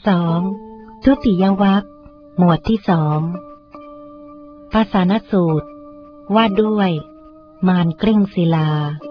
2. ทุติยวรรคหมวดที่2ปาสานสูตรว่าด้วยมารกลิ้งศิลา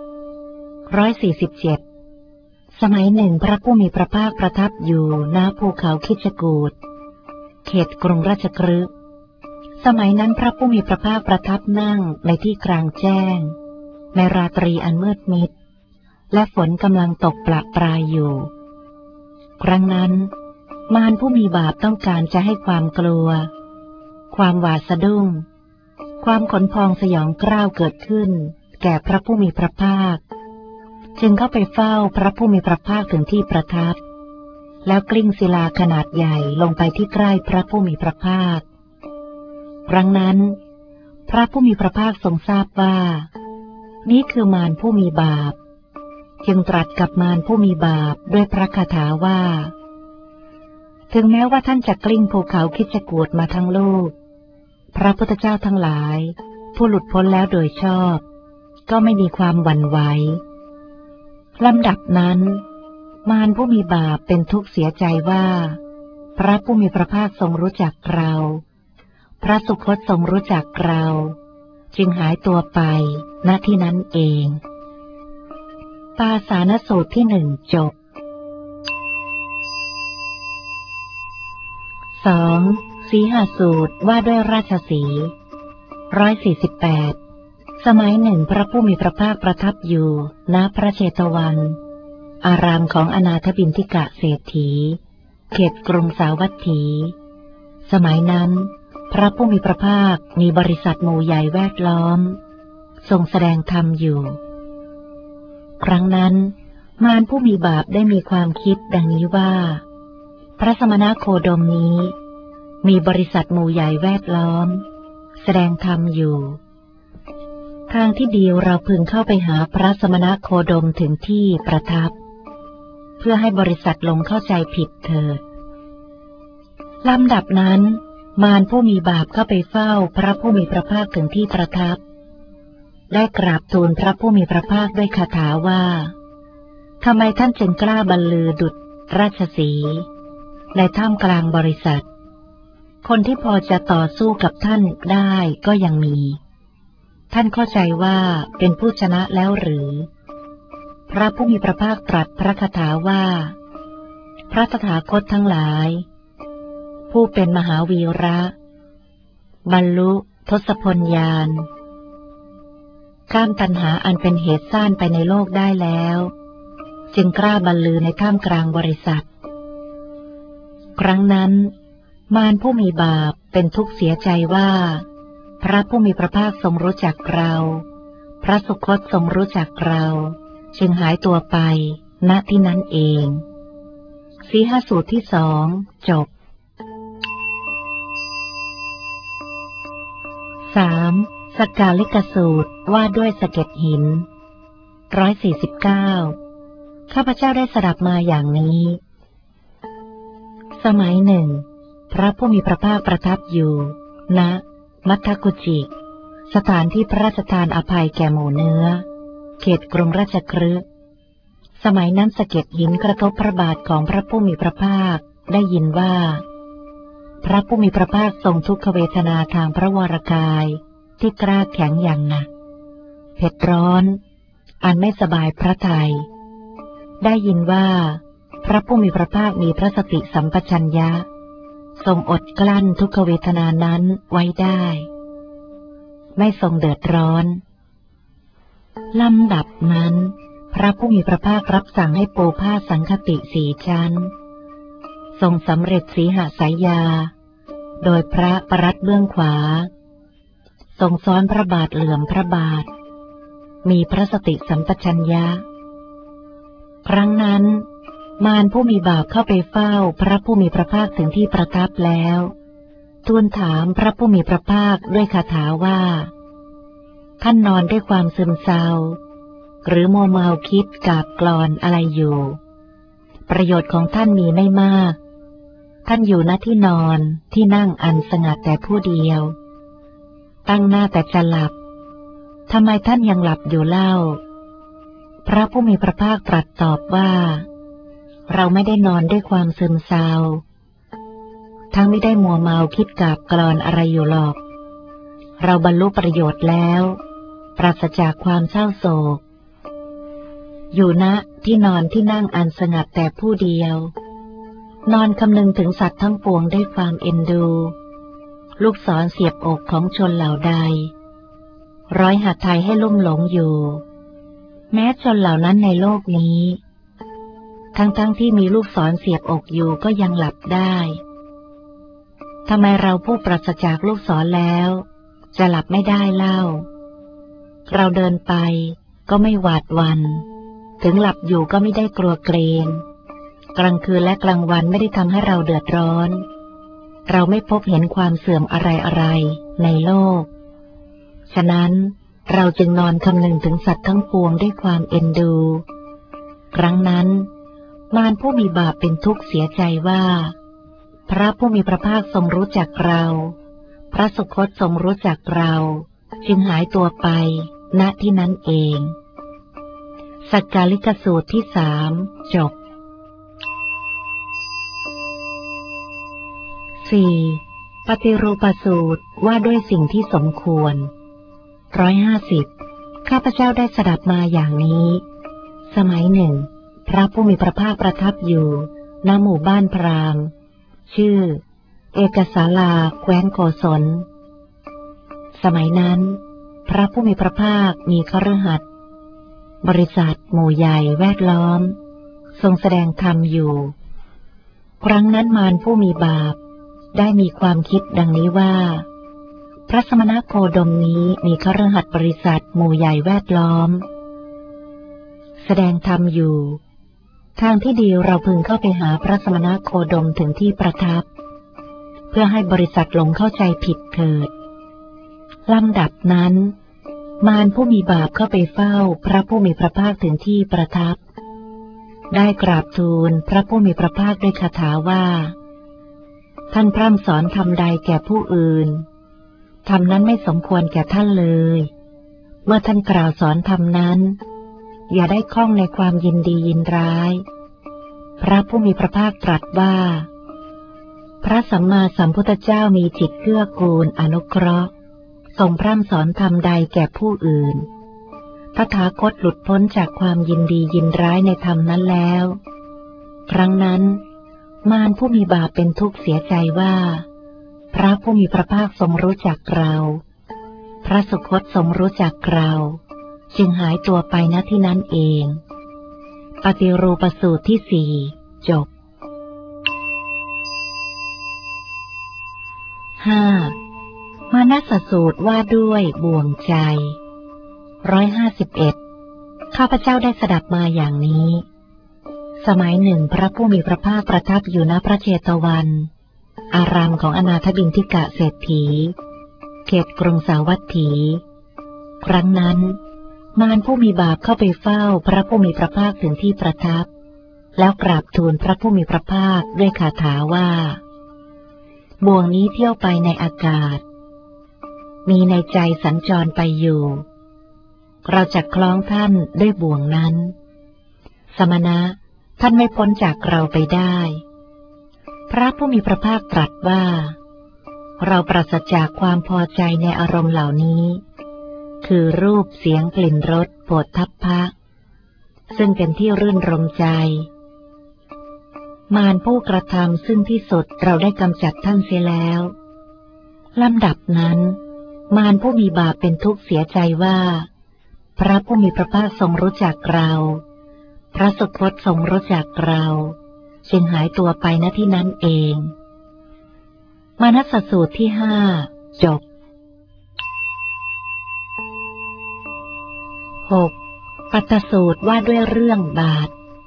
147สมัยหนึ่งพระผู้มีพระภาคประทับอยู่ณภูเขาคิชกูฏเขตกรุงราชคฤห์สมัยนั้นพระผู้มีพระภาคประทับนั่งในที่กลางแจ้งในราตรีอันมืดมิดและฝนกำลังตกประปรายอยู่ครั้งนั้นมารผู้มีบาปต้องการจะให้ความกลัวความหวาดสะดุ้งความขนพองสยองกล้าวเกิดขึ้นแก่พระผู้มีพระภาคจึงเข้าไปเฝ้าพระผู้มีพระภาคถึงที่ประทับแล้วกลิ้งศิลาขนาดใหญ่ลงไปที่ใกล้พระผู้มีพระภาคครั้งนั้นพระผู้มีพระภาคทรงทราบว่านี่คือมารผู้มีบาปจึงตรัสกับมารผู้มีบาปด้วยพระคาถาว่าถึงแม้ว่าท่านจะกลิ้งภูเขาคิชกูฏมาทั้งลูกพระพุทธเจ้าทั้งหลายผู้หลุดพ้นแล้วโดยชอบก็ไม่มีความหวั่นไหวลำดับนั้นมารผู้มีบาปเป็นทุกข์เสียใจว่าพระผู้มีพระภาคทรงรู้จักเราพระสุคตทรงรู้จักเราจึงหายตัวไปณที่นั้นเองปาสานสูตรที่1จบ2. สีหสูตรว่าด้วยราชสีห์148สมัยหนึ่งพระผู้มีพระภาคประทับอยู่ณพระเชตวันอารามของอนาถบิณฑิกะเศรษฐีเขตกรุงสาวัตถีสมัยนั้นพระผู้มีพระภาคมีบริษัทหมู่ใหญ่แวดล้อมทรงแสดงธรรมอยู่ครั้งนั้นมารผู้มีบาปได้มีความคิดดังนี้ว่าพระสมณโคดมนี้มีบริษัทหมู่ใหญ่แวดล้อมแสดงธรรมอยู่ทางที่ดีเราพึงเข้าไปหาพระสมณโคดมถึงที่ประทับเพื่อให้บริษัทหลงเข้าใจผิดเถิดลำดับนั้นมารผู้มีบาปเข้าไปเฝ้าพระผู้มีพระภาคถึงที่ประทับได้กราบทูลพระผู้มีพระภาคด้วยคาถาว่าทำไมท่านจึงกล้าบรรลือดุจราชสีห์ในท่ามกลางบริษัทคนที่พอจะต่อสู้กับท่านได้ก็ยังมีท่านเข้าใจว่าเป็นผู้ชนะแล้วหรือพระผู้มีพระภาคตรัสพระคาถาว่าพระตถาคตทั้งหลายผู้เป็นมหาวีระบรรลุทศพลญาณข้ามตัณหาอันเป็นเหตุซ่านไปในโลกได้แล้วจึงกล้าบรรลือในท่ามกลางบริษัทครั้งนั้นมารผู้มีบาปเป็นทุกข์เสียใจว่าพระผู้มีพระภาคทรงรู้จักเราพระสุคตทรงรู้จักเราจึงหายตัวไปณที่นั้นเองสีหสูตรที่2จบ 3. สักกาลิกสูตรว่าด้วยสะเก็ดหิน149ข้าพเจ้าได้สดับมาอย่างนี้สมัยหนึ่งพระผู้มีพระภาคประทับอยู่ณมัทธกุจิสถานที่พระราชทานอภัยแก่หมู่เนื้อเขตกรุงราชคฤห์สมัยนั้นสะเก็ดหินกระทบพระบาทของพระผู้มีพระภาคได้ยินว่าพระผู้มีพระภาคทรงทุกขเวทนาทางพระวรกายที่กล้าแข็งอย่างหนักเผ็ดร้อนอันไม่สบายพระทัยได้ยินว่าพระผู้มีพระภาคมีพระสติสัมปชัญญะทรงอดกลั้นทุกขเวทนานั้นไว้ได้ไม่ทรงเดือดร้อนลำดับนั้นพระผู้มีพระภาครับสั่งให้ปูผ้าสังคติ4 ชั้นทรงสำเร็จสีหสายยาโดยพระปรัตเบื้องขวาทรงซ้อนพระบาทเหลื่อมพระบาทมีพระสติสัมปชัญญะครั้งนั้นมารผู้มีบาปเข้าไปเฝ้าพระผู้มีพระภาคถึงที่ประทับแล้วทูลถามพระผู้มีพระภาคด้วยคาถาว่าท่านนอนด้วยความซึมเศร้าหรือมัวเมาคิดกาบกลอนอะไรอยู่ประโยชน์ของท่านมีไม่มากท่านอยู่ณที่นอนที่นั่งอันสงัดแต่ผู้เดียวตั้งหน้าแต่จะหลับทำไมท่านยังหลับอยู่เล่าพระผู้มีพระภาคตรัสตอบว่าเราไม่ได้นอนด้วยความซึมเศร้าทั้งไม่ได้มัวเมาคิดกาบกลอนอะไรอยู่หรอกเราบรรลุประโยชน์แล้วปราศจากความเศร้าโศกอยู่ณที่นอนที่นั่งอันสงัดแต่ผู้เดียวนอนคำนึงถึงสัตว์ทั้งปวงด้วยความเอ็นดูลูกศรเสียบอกของชนเหล่าใดร้อยหัตถ์ไทยให้ลุ่มหลงอยู่แม้ชนเหล่านั้นในโลกนี้ทั้งที่มีลูกศรเสียบอกอยู่ก็ยังหลับได้ทำไมเราผู้ปราศจากลูกศรแล้วจะหลับไม่ได้เล่าเราเดินไปก็ไม่หวาดหวั่นถึงหลับอยู่ก็ไม่ได้กลัวเกรงกลางคืนและกลางวันไม่ได้ทำให้เราเดือดร้อนเราไม่พบเห็นความเสื่อมอะไรในโลกฉะนั้นเราจึงนอนคำนึงถึงสัตว์ทั้งปวงด้วยความเอ็นดูครั้งนั้นมารผู้มีบาปเป็นทุกข์เสียใจว่าพระผู้มีพระภาคทรงรู้จักเราพระสุคตทรงรู้จักเราจึงหายตัวไปณที่นั้นเองสักกาลิกสูตรที่3จบ 4. ปฏิรูปสูตรว่าด้วยสิ่งที่สมควร150ข้าพเจ้าได้สดับมาอย่างนี้สมัยหนึ่งพระผู้มีพระภาคประทับอยู่ณหมู่บ้านพราหมณ์ชื่อเอกสาลาแคว้นโกศลสมัยนั้นพระผู้มีพระภาคมีคฤหัสถ์บริษัทหมู่ใหญ่แวดล้อมทรงแสดงธรรมอยู่ครั้งนั้นมารผู้มีบาปได้มีความคิดดังนี้ว่าพระสมณโคดมนี้มีคฤหัสถ์บริษัทหมู่ใหญ่แวดล้อมแสดงธรรมอยู่ทางที่ดีเราพึงเข้าไปหาพระสมณโคดมถึงที่ประทับเพื่อให้บริษัทหลงเข้าใจผิดเถิดลำดับนั้นมารผู้มีบาปเข้าไปเฝ้าพระผู้มีพระภาคถึงที่ประทับได้กราบทูลพระผู้มีพระภาคด้วยคาถาว่าท่านพร่ำสอนธรรมใดแก่ผู้อื่นธรรมนั้นไม่สมควรแก่ท่านเลยเมื่อท่านกล่าวสอนธรรมนั้นอย่าได้คล้องในความยินดียินร้ายพระผู้มีพระภาคตรัสว่าพระสัมมาสัมพุทธเจ้ามีจิตเกื้อกูลอนุเคราะห์ทรงพร่ำสอนธรรมใดแก่ผู้อื่นตถาคตหลุดพ้นจากความยินดียินร้ายในธรรมนั้นแล้วครั้งนั้นมารผู้มีบาปเป็นทุกข์เสียใจว่าพระผู้มีพระภาคทรงรู้จักเราพระสุคตทรงรู้จักเราจึงหายตัวไปณที่นั้นเองปฏิรูปสูตรที่4จบ 5. มานัสสูตรว่าด้วยบ่วงใจ151ข้าพเจ้าได้สดับมาอย่างนี้สมัยหนึ่งพระผู้มีพระภาคประทับอยู่ณพระเชตวันอารามของอนาถบิณฑิกะเศรษฐีเขตกรุงสาวัตถีครั้งนั้นมารผู้มีบาปเข้าไปเฝ้าพระผู้มีพระภาคถึงที่ประทับแล้วกราบทูลพระผู้มีพระภาคด้วยคาถาว่าบ่วงนี้เที่ยวไปในอากาศมีในใจสัญจรไปอยู่เราจะคล้องท่านด้วยบ่วงนั้นสมณะท่านไม่พ้นจากเราไปได้พระผู้มีพระภาคตรัสว่าเราปราศจากความพอใจในอารมณ์เหล่านี้คือรูปเสียงกลิ่นรสโผฏฐัพพะซึ่งเป็นที่รื่นรมใจมารผู้กระทำซึ่งที่สุดเราได้กำจัดท่านเสียแล้วลำดับนั้นมารผู้มีบาปเป็นทุกข์เสียใจว่าพระผู้มีพระภาคทรงรู้จักเราพระสุคตทรงรู้จักเราจึงหายตัวไปณที่นั้นเองมานัสสูตรที่5จบ 6. ปัตตสูตรว่าด้วยเรื่องบาท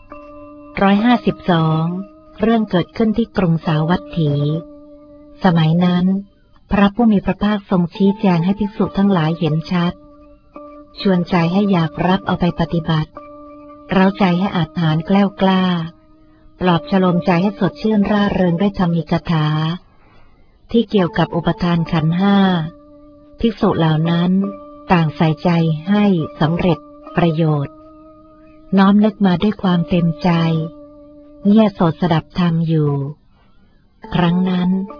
152เรื่องเกิดขึ้นที่กรุงสาวัตถีสมัยนั้นพระผู้มีพระภาคทรงชี้แจงให้ภิกษุทั้งหลายเห็นชัดชวนใจให้อยากรับเอาไปปฏิบัติเร้าใจให้อาถรรพ์แกล้วกล้าปลอบฉลมใจให้สดชื่นร่าเริงด้วยธรรมิกถาที่เกี่ยวกับอุปทานขันธ์5ภิกษุเหล่านั้นต่างใส่ใจให้สำเร็จประโยชน์น้อมนึกมาด้วยความเต็มใจเงี่ยโสดสดับธรรมอยู่ครั้งนั้น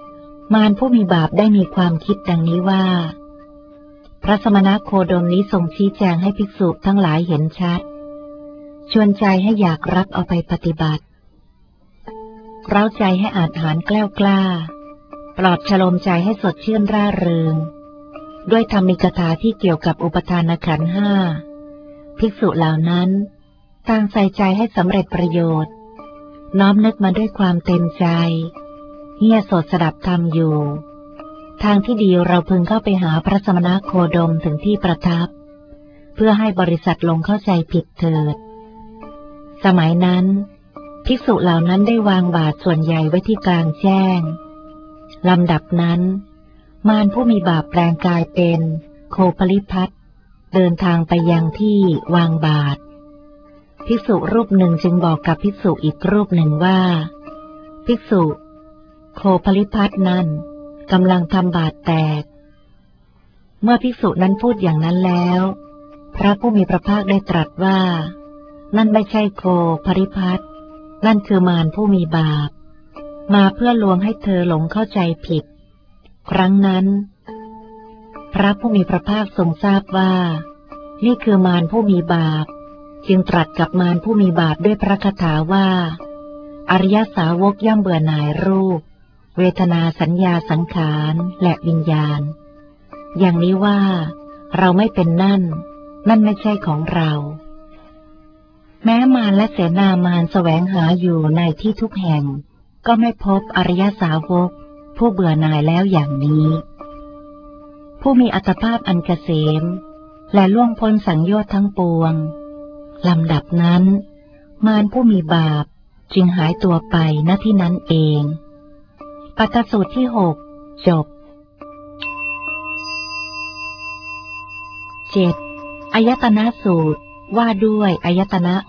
มารผู้มีบาปได้มีความคิดดังนี้ว่าพระสมณโคดมนี้ทรงชี้แจงให้ภิกษุทั้งหลายเห็นชัดชวนใจให้อยากรับเอาไปปฏิบัติเร้าใจให้อาจหาญแกล้วกล้าปลอบฉโลมใจให้สดชื่นร่าเริงด้วยธรรมิกถาที่เกี่ยวกับอุปทานขันธ์ห้าภิกษุเหล่านั้นต่างใส่ใจให้สำเร็จประโยชน์น้อมนึกมาด้วยความเต็มใจเงี่ยโสดสดับธรรมอยู่ทางที่ดีเราพึงเข้าไปหาพระสมณโคดมถึงที่ประทับเพื่อให้บริษัทลงเข้าใจผิดเถิดสมัยนั้นภิกษุเหล่านั้นได้วางบาตรส่วนใหญ่ไว้ที่กลางแจ้งลำดับนั้นมารผู้มีบาปแปลงกายเป็นโคปลิพัทเดินทางไปยังที่วางบาตรภิกษุรูปหนึ่งจึงบอกกับภิกษุอีกรูปหนึ่งว่าภิกษุโคปลิพัทนั้นกำลังทำบาตรแตกเมื่อภิกษุนั้นพูดอย่างนั้นแล้วพระผู้มีพระภาคได้ตรัสว่านั่นไม่ใช่โคปลิพัทนั่นคือมารผู้มีบาปมาเพื่อลวงให้เธอหลงเข้าใจผิดครั้งนั้นพระผู้มีพระภาคทรงทราบว่านี่คือมารผู้มีบาปจึงตรัสกับมารผู้มีบาปด้วยพระคาถาว่าอริยสาวกย่อมเบื่อหน่ายรูปเวทนาสัญญาสังขารและวิญญาณอย่างนี้ว่าเราไม่เป็นนั่นไม่ใช่ของเราแม้มารและเสนามารแสวงหาอยู่ในที่ทุกแห่งก็ไม่พบอริยสาวกผู้เบื่อหน่ายแล้วอย่างนี้ผู้มีอัตภาพอันเกษมและล่วงพ้นสังโยชน์ทั้งปวงลำดับนั้นมารผู้มีบาปจึงหายตัวไปณที่นั้นเองปัตตสูตรที่6จบ 7. อายตนะสูตรว่าด้วยอายตนะ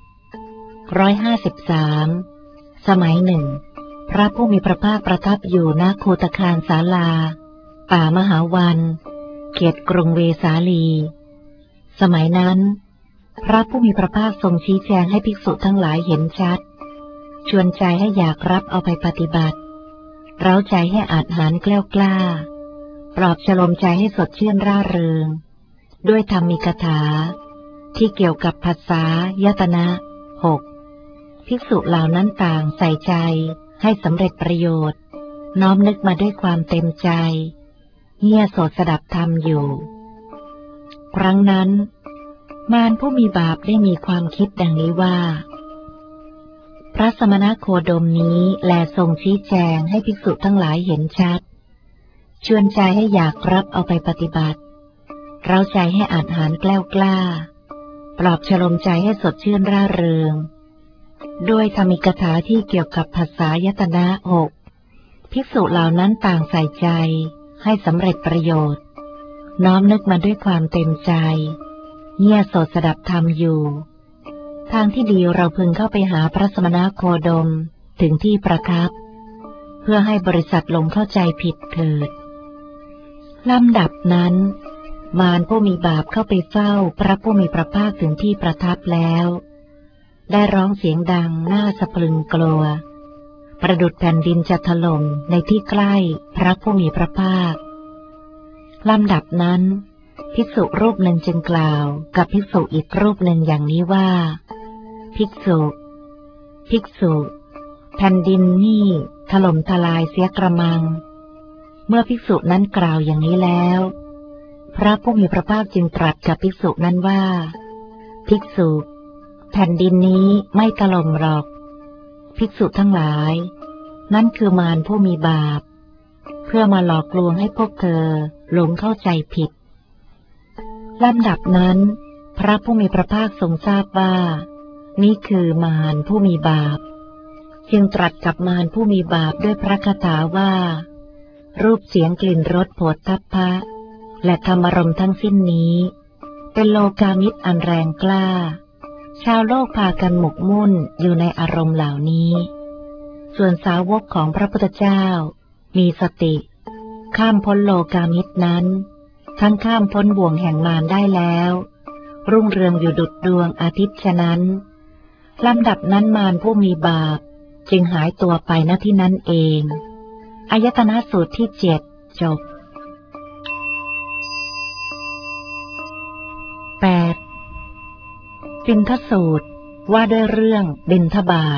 653สมัยหนึ่งพระผู้มีพระภาคประทับอยู่ณโคตคารศาลาป่ามหาวันเขตกรุงเวสาลีสมัยนั้นพระผู้มีพระภาคทรงชี้แจงให้ภิกษุทั้งหลายเห็นชัดชวนใจให้อยากรับเอาไปปฏิบัติเร้าใจให้อาจหาญแกล้วกล้าปลอบฉโลมใจให้สดชื่นร่าเริงด้วยธรรมิกถาที่เกี่ยวกับภาษายตนะ6ภิกษุเหล่านั้นต่างใส่ใจให้สำเร็จประโยชน์น้อมนึกมาด้วยความเต็มใจเงี่ยโสดสดับธรรมอยู่ครั้งนั้นมารผู้มีบาปได้มีความคิดดังนี้ว่าพระสมณโคดมนี้แลทรงชี้แจงให้ภิกษุทั้งหลายเห็นชัดชวนใจให้อยากรับเอาไปปฏิบัติเร้าใจให้อาจหาญแกล้วกล้าปลอบฉโลมใจให้สดชื่นร่าเริงด้วยธรรมิกถาที่เกี่ยวกับภาษายตนะ6ภิกษุเหล่านั้นต่างใส่ใจให้สำเร็จประโยชน์น้อมนึกมาด้วยความเต็มใจเงี่ยโสดสดับธรรมอยู่ทางที่ดีเราพึงเข้าไปหาพระสมณโคดมถึงที่ประทับเพื่อให้บริษัทลงเข้าใจผิดเถิดลำดับนั้นมารผู้มีบาปเข้าไปเฝ้าพระผู้มีพระภาคถึงที่ประทับแล้วได้ร้องเสียงดังน่าสะพรึงกลัวประดุจแผ่นดินจะถล่มในที่ใกล้พระผู้มีพระภาคลำดับนั้นภิกษุรูปหนึ่งจึงกล่าวกับภิกษุอีกรูปหนึ่งอย่างนี้ว่าภิกษุแผ่นดินนี่ถล่มทลายเสียกระมังเมื่อภิกษุนั้นกล่าวอย่างนี้แล้วพระผู้มีพระภาคจึงตรัสกับภิกษุนั้นว่าภิกษุแผ่นดินนี้ไม่ถล่มหรอกภิกษุทั้งหลายนั่นคือมารผู้มีบาปเพื่อมาหลอกลวงให้พวกเธอหลงเข้าใจผิดลำดับนั้นพระผู้มีพระภาคทรงทราบว่านี่คือมารผู้มีบาปจึงตรัสกับมารผู้มีบาปด้วยพระคาถาว่ารูปเสียงกลิ่นรสโผฏฐัพพะและธรรมารมณ์ทั้งสิ้นนี้เป็นโลกามิตรอันแรงกล้าชาวโลกพากันหมกมุ่นอยู่ในอารมณ์เหล่านี้ส่วนสาวกของพระพุทธเจ้ามีสติข้ามพ้นโลกามิตรนั้นทั้งข้ามพ้นบ่วงแห่งมารได้แล้วรุ่งเรืองอยู่ดุจดวงอาทิตย์ฉะนั้นลำดับนั้นมารผู้มีบาปจึงหายตัวไปณที่นั้นเองอายตนะสูตรที่7จบ 8. บิณฑสูตรว่าด้วยเรื่องบิณฑบาต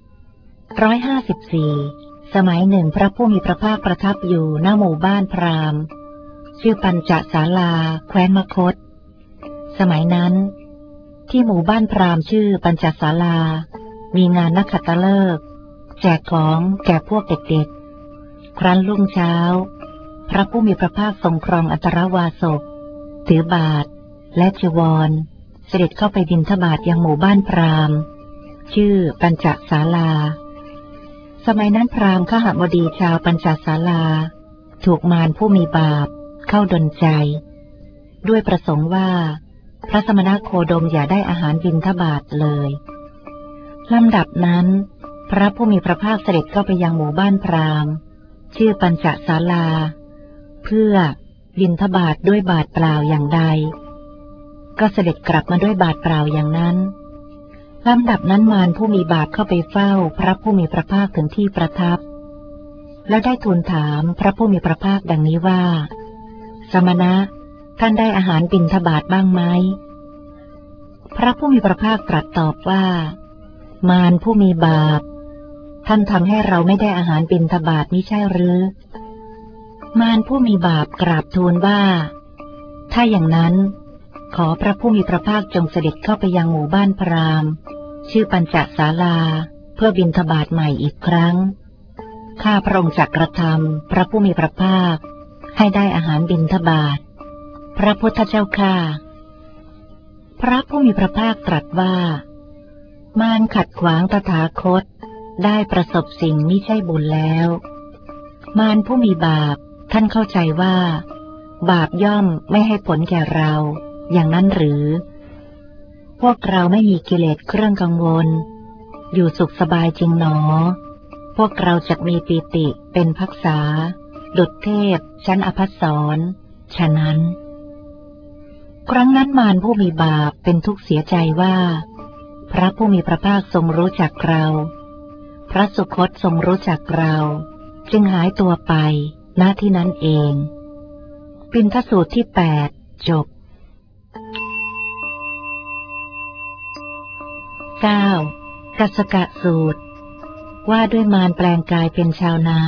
154สมัยหนึ่งพระผู้มีพระภาคประทับอยู่ณหมู่บ้านพราหมณ์ชื่อปัญจศาลาแคว้นมคธสมัยนั้นที่หมู่บ้านพราหมณ์ชื่อปัญจศาลามีงานนักขัตฤกษ์แจกของแก่พวกเด็กๆครั้นรุ่งเช้าพระผู้มีพระภาคทรงครองอัตรวาสกถือบาตรและจีวรเสด็จเข้าไปบิณฑบาตยังหมู่บ้านพราหมณ์ชื่อปัญจศาลาสมัยนั้นพราหมณ์ขหบดีชาวปัญจศาลาถูกมารผู้มีบาปเข้าดลใจด้วยประสงค์ว่าพระสมณโคดมอย่าได้อาหารบิณฑบาตเลยลำดับนั้นพระผู้มีพระภาคเสด็จเข้าไปยังหมู่บ้านพราหมณ์ชื่อปัญจศาลาเพื่อบิณฑบาตด้วยบาตรเปล่าอย่างใดก็เสด็จกลับมาด้วยบาตรเปล่าอย่างนั้นลำดับนั้นมารผู้มีบาปเข้าไปเฝ้าพระผู้มีพระภาคถึงที่ประทับและได้ทูลถามพระผู้มีพระภาคดังนี้ว่าสมณะท่านได้อาหารบิณฑบาตบ้างไหมพระผู้มีพระภาคตรัสตอบว่ามารผู้มีบาปท่านทำให้เราไม่ได้อาหารบิณฑบาตมิใช่หรือมารผู้มีบาปกราบทูลว่าถ้าอย่างนั้นขอพระผู้มีพระภาคจงเสด็จเข้าไปยังหมู่บ้านพราหมณ์ชื่อปัญจศาลาเพื่อบิณฑบาตใหม่อีกครั้งข้าพระองค์จักกระทำพระผู้มีพระภาคให้ได้อาหารบิณฑบาตพระพุทธเจ้าข้าพระผู้มีพระภาคตรัสว่ามารขัดขวางตถาคตได้ประสบสิ่งมิใช่บุญแล้วมารผู้มีบาปท่านเข้าใจว่าบาปย่อมไม่ให้ผลแก่เราอย่างนั้นหรือพวกเราไม่มีกิเลสเครื่องกังวลอยู่สุขสบายจริงหนอพวกเราจักมีปีติเป็นภักษาดุจเทพชั้นอภัสสรฉะนั้นครั้งนั้นมารผู้มีบาปเป็นทุกข์เสียใจว่าพระผู้มีพระภาคทรงรู้จักเราพระสุคตทรงรู้จักเราจึงหายตัวไปณที่นั้นเองบิณฑสูตรที่8จบ 9. กัสสกะสูตรว่าด้วยมารแปลงกายเป็นชาวนา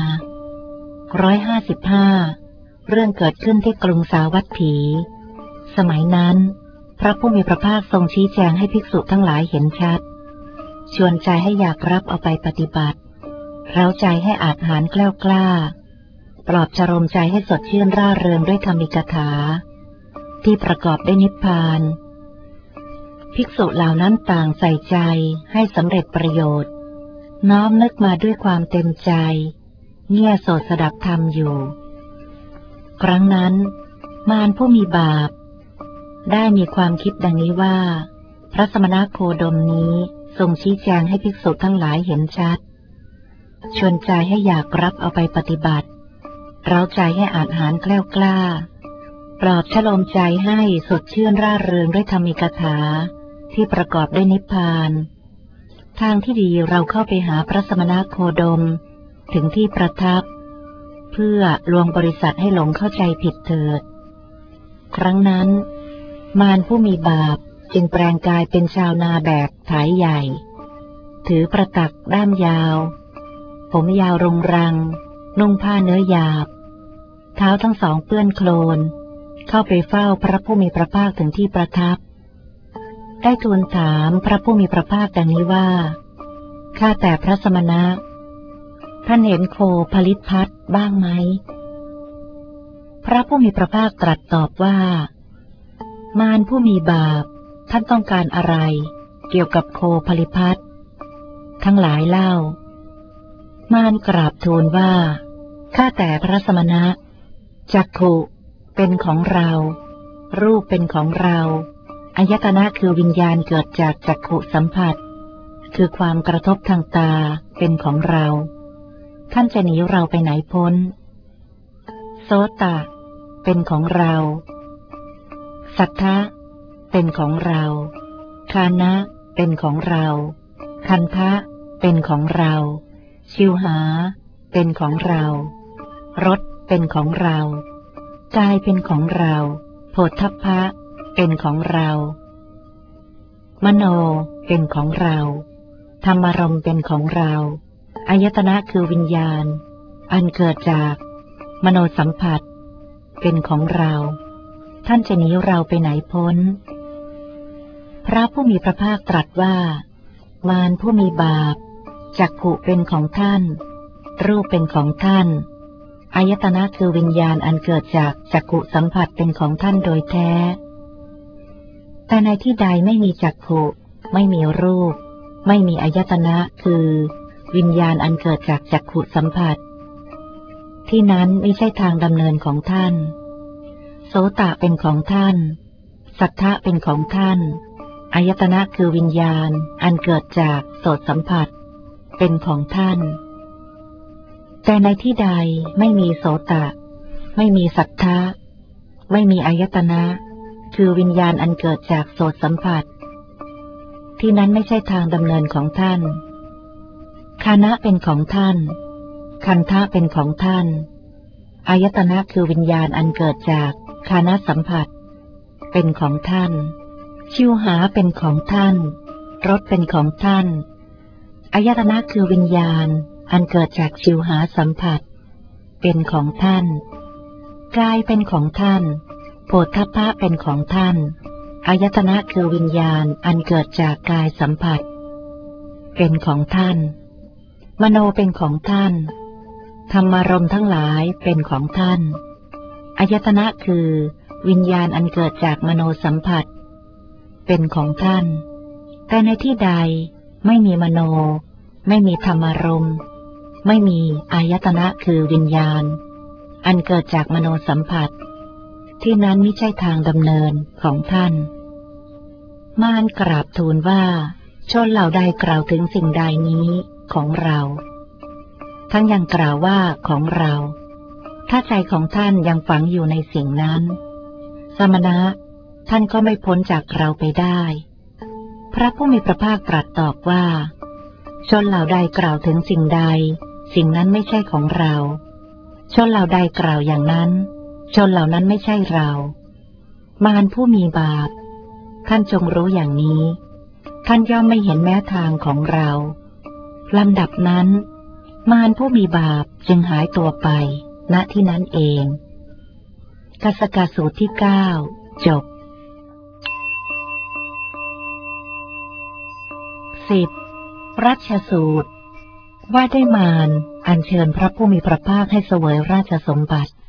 155เรื่องเกิดขึ้นที่กรุงสาวัตถีสมัยนั้นพระผู้มีพระภาคทรงชี้แจงให้ภิกษุทั้งหลายเห็นชัดชวนใจให้อยากรับเอาไปปฏิบัติเร้าใจให้อาจหาญแกล้วกล้าปลอบชโลมใจให้สดชื่นร่าเริงด้วยธรรมิกถาที่ประกอบด้วยนิพพานภิกษุเหล่านั้นต่างใส่ใจให้สำเร็จประโยชน์น้อมนึกมาด้วยความเต็มใจเงี่ยโสดสดับธรรมอยู่ครั้งนั้นมารผู้มีบาปได้มีความคิดดังนี้ว่าพระสมณโคดมนี้ทรงชี้แจงให้ภิกษุทั้งหลายเห็นชัดชวนใจให้อยากรับเอาไปปฏิบัติเร้าใจให้อาจหาญแกล้วกล้าปลอบชโลมใจให้สดชื่นร่าเริงด้วยธรรมิกถาที่ประกอบด้วยนิพพานทางที่ดีเราเข้าไปหาพระสมณโคดมถึงที่ประทับเพื่อลวงบริษัทให้หลงเข้าใจผิดเถิดครั้งนั้นมารผู้มีบาปจึงแปลงกายเป็นชาวนาแบกไถใหญ่ถือประตักด้ามยาวผมยาวรุงรังนุ่งผ้าเนื้อหยาบเท้าทั้งสองเปื้อนโคลนเข้าไปเฝ้าพระผู้มีพระภาคถึงที่ประทับได้ทูลถามพระผู้มีพระภาคดังนี้ว่าข้าแต่พระสมณะท่านเห็นโคผลิตพัดบ้างไหมพระผู้มีพระภาคตรัสตอบว่ามารผู้มีบาปท่านต้องการอะไรเกี่ยวกับโคผลิพัดทั้งหลายเล่ามารกราบทูลว่าข้าแต่พระสมณะจักขุเป็นของเรารูปเป็นของเราอายตนะคือวิญญาณเกิดจากจักขุสัมผัสคือความกระทบทางตาเป็นของเราท่านจะหนีเราไปไหนพ้นโสตะเป็นของเราสัทธะเป็นของเราคานะเป็นของเราคันทะเป็นของเราชิวหาเป็นของเรารสเป็นของเรากายเป็นของเราโผฏฐัพพะเป็นของเรามโนเป็นของเราธรรมารมณ์เป็นของเราอายตนะคือวิญญาณอันเกิดจากมโนสัมผัสเป็นของเราท่านจะหนีเราไปไหนพ้นพระผู้มีพระภาคตรัสว่ามารผู้มีบาปจักขุเป็นของท่านรูปเป็นของท่านอายตนะคือวิญญาณอันเกิดจากจักขุสัมผัสเป็นของท่านโดยแท้แต่ในที่ใดไม่มีจักขุไม่มีรูปไม่มีอายตนะคือวิญญาณอันเกิดจากจักขุสัมผัสที่นั้นไม่ใช่ทางดำเนินของท่านโสตะเป็นของท่านสัทธะเป็นของท่านอายตนะคือวิญญาณอันเกิดจากโสตสัมผัสเป็นของท่านแต่ในที่ใดไม่มีโสตะไม่มีสัทธะไม่มีอายตนะคือวิญญาณอันเกิดจากโสตสัมผัสที่นั้นไม่ใช่ทางดำเนินของท่านฆานะเป็นของท่านคันธะเป็นของท่านอายตนะคือวิญญาณอันเกิดจากฆานะสัมผัสเป็นของท่านชิวหาเป็นของท่านรสเป็นของท่านอายตนะคือวิญญาณอันเกิดจากชิวหาสัมผัสเป็นของท่านกายเป็นของท่านโผฏฐัพพะเป็นของท่านอายตนะคือวิญญาณอันเกิดจากกายสัมผัสเป็นของท่านมโนเป็นของท่านธรรมารมณ์ทั้งหลายเป็นของท่านอายตนะคือวิญญาณอันเกิดจากมโนสัมผัสเป็นของท่านแต่ในที่ใดไม่มีมโนไม่มีธรรมารมณ์ไม่มีอายตนะคือวิญญาณอันเกิดจากมโนสัมผัสที่นั้นไม่ใช่ทางดำเนินของท่านมารกราบทูลว่าชนเหล่าใดกล่าวถึงสิ่งใดนี้ของเราทั้งยังกล่าวว่าของเราถ้าใจของท่านยังฝังอยู่ในสิ่งนั้นสมณะท่านก็ไม่พ้นจากเราไปได้พระผู้มีพระภาคตรัสตอบว่าชนเหล่าใดกล่าวถึงสิ่งใดสิ่งนั้นไม่ใช่ของเราชนเหล่าใดกล่าวอย่างนั้นชนเหล่านั้นไม่ใช่เรามารผู้มีบาปท่านจงรู้อย่างนี้ท่านย่อมไม่เห็นแม้ทางของเราลำดับนั้นมารผู้มีบาปจึงหายตัวไปณที่นั้นเองกัสสกสูตรที่ 9 จบ 10. รัชสูตรว่าได้มารอัญเชิญพระผู้มีพระภาคให้เสวยราชสมบัติ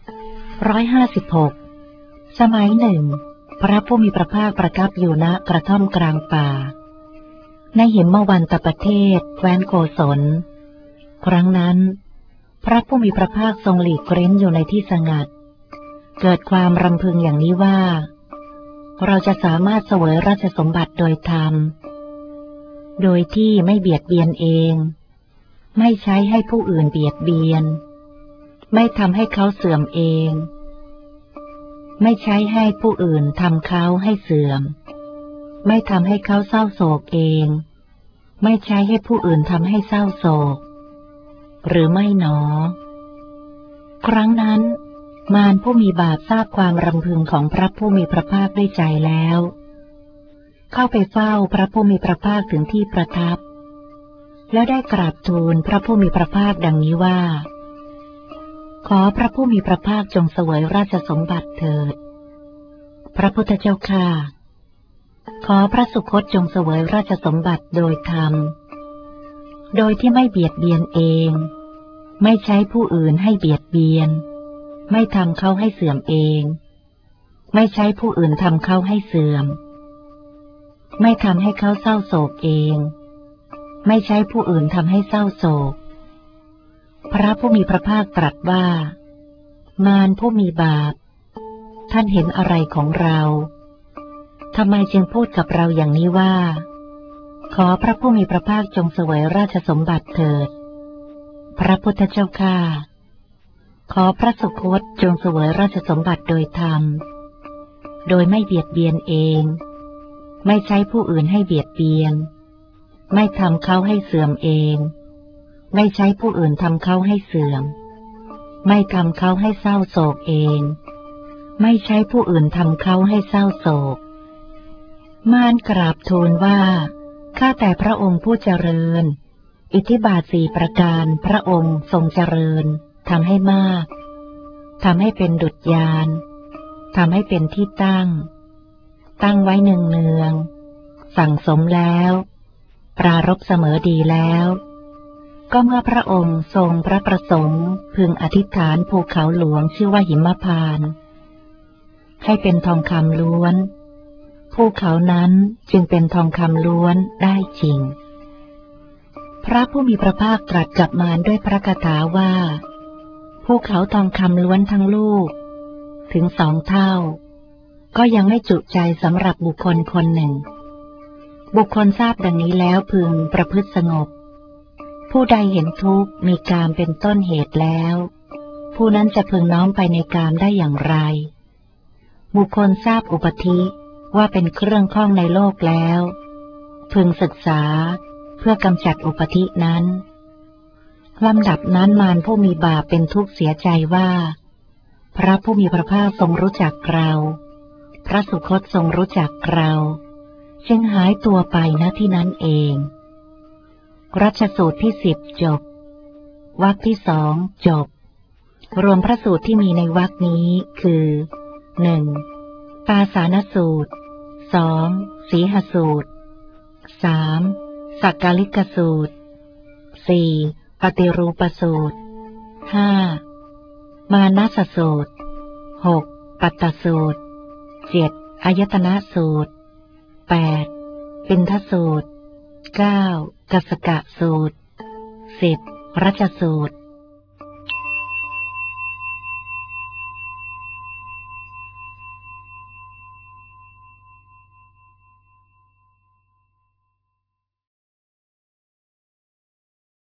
156สมัยหนึ่งพระผู้มีพระภาคประทับอยู่ณกระท่อมกลางป่าในหิมวันตประเทศแคว้นโกศลครั้งนั้นพระผู้มีพระภาคทรงหลีกเร้นอยู่ในที่สงัดเกิดความรำพึงอย่างนี้ว่าเราจะสามารถเสวยราชสมบัติโดยธรรมโดยที่ไม่เบียดเบียนเองไม่ใช้ให้ผู้อื่นเบียดเบียนไม่ทำให้เขาเสื่อมเองไม่ใช้ให้ผู้อื่นทำเขาให้เสื่อมไม่ทำให้เขาเศร้าโศกเองไม่ใช้ให้ผู้อื่นทำให้เศร้าโศกหรือไม่หนอครั้งนั้นมารผู้มีบาปทราบความรำพึงของพระผู้มีพระภาคด้วยใจแล้วเข้าไปเฝ้าพระผู้มีพระภาคถึงที่ประทับแล้วได้กราบทูลพระผู้มีพระภาคดังนี้ว่าขอพระผู้มีพระภาคจงเสวยราชสมบัติเถิดพระพุทธเจ้าข้าขอพระสุคตจงเสวยราชสมบัติโดยธรรมโดยที่ไม่เบียดเบียนเองไม่ใช้ผู้อื่นให้เบียดเบียนไม่ทำเขาให้เสื่อมเองไม่ใช้ผู้อื่นทำเขาให้เสื่อมไม่ทำให้เขาเศร้าโศกเองไม่ใช้ผู้อื่นทำให้เศร้าโศกพระผู้มีพระภาคตรัสว่ามารผู้มีบาปท่านเห็นอะไรของเราทำไมจึงพูดกับเราอย่างนี้ว่าขอพระผู้มีพระภาคจงเสวยราชสมบัติเถิดพระพุทธเจ้าข้าขอพระสุคตจงเสวยราชสมบัติโดยธรรมโดยไม่เบียดเบียนเองไม่ใช้ผู้อื่นให้เบียดเบียนไม่ทำเขาให้เสื่อมเองไม่ใช้ผู้อื่นทำเขาให้เสื่อมไม่ทำเขาให้เศร้าโศกเองไม่ใช้ผู้อื่นทำเขาให้เศร้าโศกม่านกราบทูลว่าข้าแต่พระองค์ผู้เจริญอิทธิบาทสี่ประการพระองค์ทรงเจริญทำให้มากทำให้เป็นดุจยานทำให้เป็นที่ตั้งไว้เนืองสั่งสมแล้วปรารภเสมอดีแล้วก็เมื่อพระองค์ทรงพระประสงค์พึงอธิษฐานภูเขาหลวงชื่อว่าหิมพานต์ให้เป็นทองคำล้วนภูเขานั้นจึงเป็นทองคำล้วนได้จริงพระผู้มีพระภาคตรัสกับมารด้วยพระคาถาว่าภูเขาทองคำล้วนทั้งลูกถึง2 เท่าก็ยังไม่จุใจสำหรับบุคคลคนหนึ่งบุคคลทราบดังนี้แล้วพึงประพฤติสงบผู้ใดเห็นทุกข์มีกามเป็นต้นเหตุแล้วผู้นั้นจะพึงน้อมไปในกามได้อย่างไรบุคคลทราบอุปธิว่าเป็นเครื่องข้องในโลกแล้วพึงศึกษาเพื่อกำจัดอุปธินั้นลำดับนั้นมารผู้มีบาปเป็นทุกข์เสียใจว่าพระผู้มีพระภาคทรงรู้จักเราพระสุคตทรงรู้จักเราจึงหายตัวไปณที่นั้นเองรัชสูตรที่10จบวรรคที่2จบรวมพระสูตรที่มีในวรรคนี้คือ 1. ปาสานสูตร 2. สีหสูตร 3. สักกาลิกสูตร 4. ปฏิรูปสูตร 5. มานัสสูตร 6. ปัตตสูตร 7. อายตนะสูตร 8. ปิณฑสูตร 9. กัสสกะสูตร 10. รัชสูตร